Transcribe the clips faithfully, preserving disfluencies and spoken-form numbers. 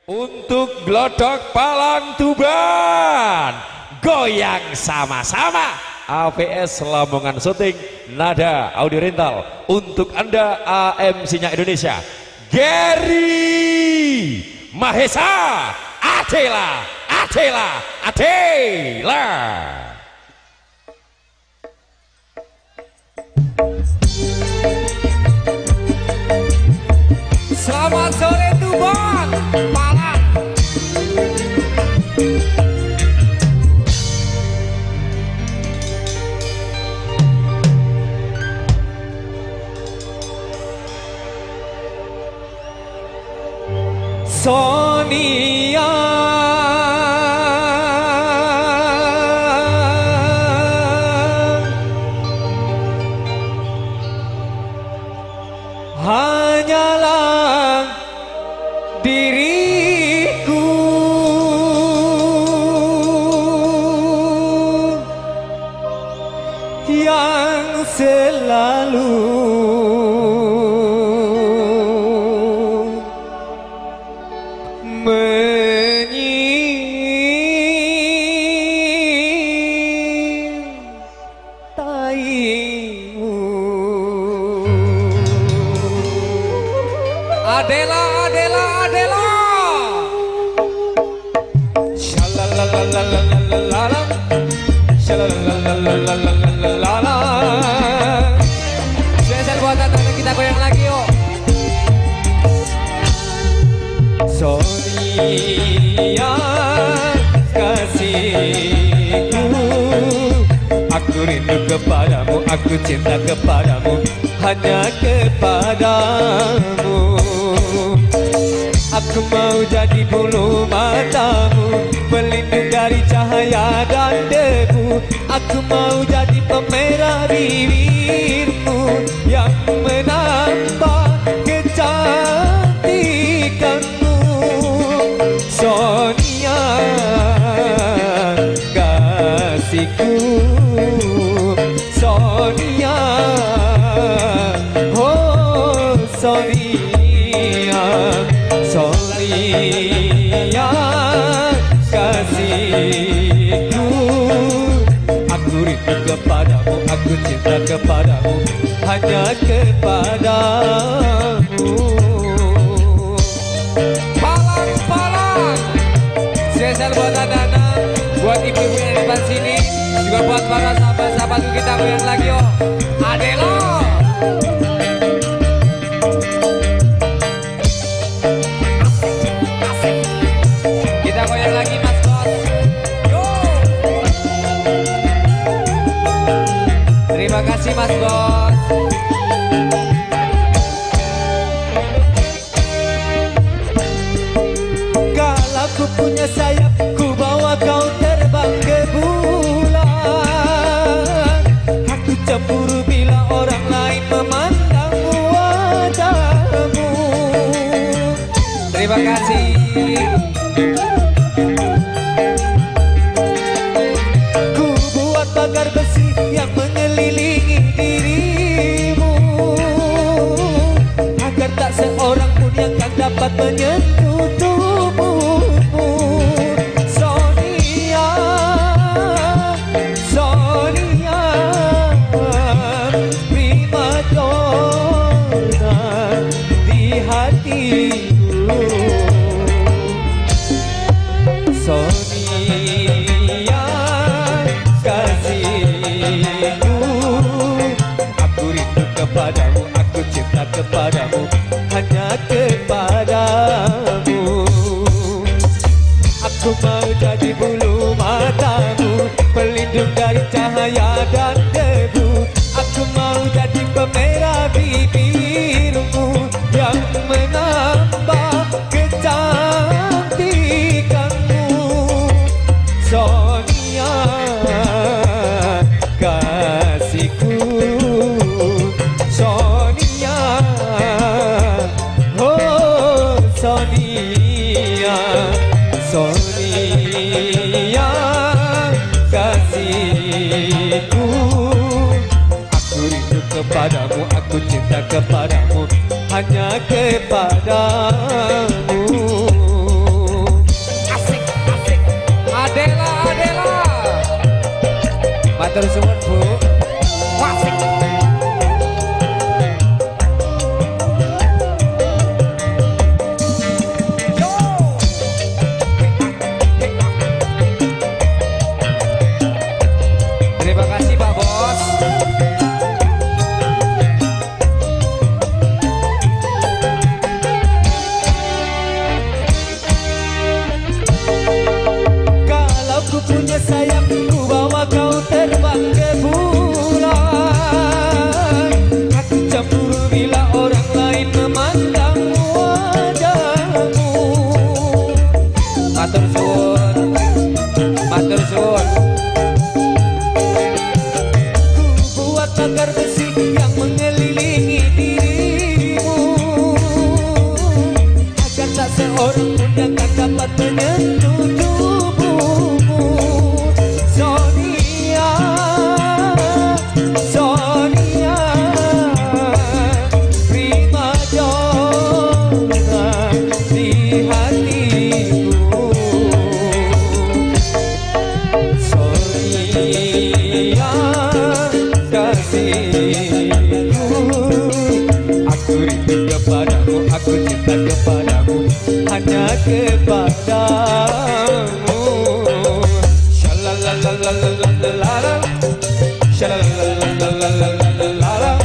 Untuk Glodok Palang Tuban, goyang sama-sama. A V S Lamongan Syuting, Nada Audio Rental. Untuk Anda A M C-nya Indonesia, Gary Mahesa, Adela, Adela, Adela. Selamat sore Tuban, Malang. Sonia hanyalah diriku yang selalu menyintaimu. Adela, Adela, Adela. Shalalalalalalalala, shalalalalalalalala. Spesial buat anak kita goyang lagi yuk. Sonia kasihku, aku rindu kepadamu, aku cinta kepadamu, hanya kepadamu. Aku mau jadi bulu matamu, pelindung dari cahaya dan debu. Aku mau jadi pemerah bibirmu yang menambah kecantikanmu. Sonia kasihku, Sonia, oh Sonia, Sonia kasihku. Aku rindu kepadamu, aku cinta kepadamu, hanya kepadamu. Palang, palang. Spesial buat anak-anak, buat ibu-ibu yang di depan sini, juga buat para sahabat-sahabat kita goyang lagi yo. Adela. Kita goyang lagi Mas Bos. Yo. Terima kasih Mas Bos. Kalau ku punya sayap, ku bawa kau terbang ke bulan. Aku cemburu bila orang lain memandang wajahmu. Terima kasih. Ku buat pagar besi yang mengelilingi dirimu, agar tak seorang pun yang kan dapat menyentuh tubuhmu. Sonia, Sonia, primadona di hatiku. Sonia kasihku, aku rindu kepadamu, aku cinta kepadamu, hanya kepadamu. Aku mau jadi bulu matamu, pelindung dari cahaya dan debu. Aku mau jadi pemerah bibirmu yang menambah kecantikanmu. Sonia kasihku, Sonia, oh Sonia, Sonia kasihku. Aku rindu kepadamu, aku cinta kepadamu, hanya kepadamu. Matur suwun Bu. Wasik. Terima kasih Pak Bos. Kalau ku punya sayap, ku bawa kau terbang ke bulan. Aku cemburu bila orang lain memandang wajahmu. Matur suwun. Matur suwun. Ku buat pagar besi yang mengelilingi dirimu, agar tak seorang pun yang akan dapat menyentuh tubuhmu. Sonia, Sonia, prima donna di hatiku. Sonia, kasihku, aku rindu kepadamu, aku cinta kepadamu, hanya kepadamu. Shalalalalalalalala, shalalalalalalalala,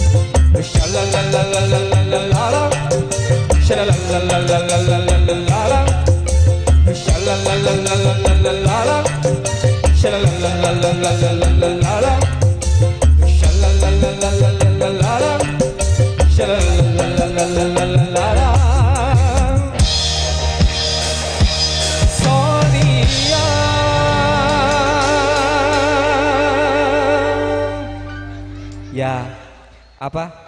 shalalalalalalalala, shalalalalalalalala, shalalalalalalalala, shalalalalalalalala, shalalalalalalalala, shalalalalalalalala. Sonia, Ya. Apa?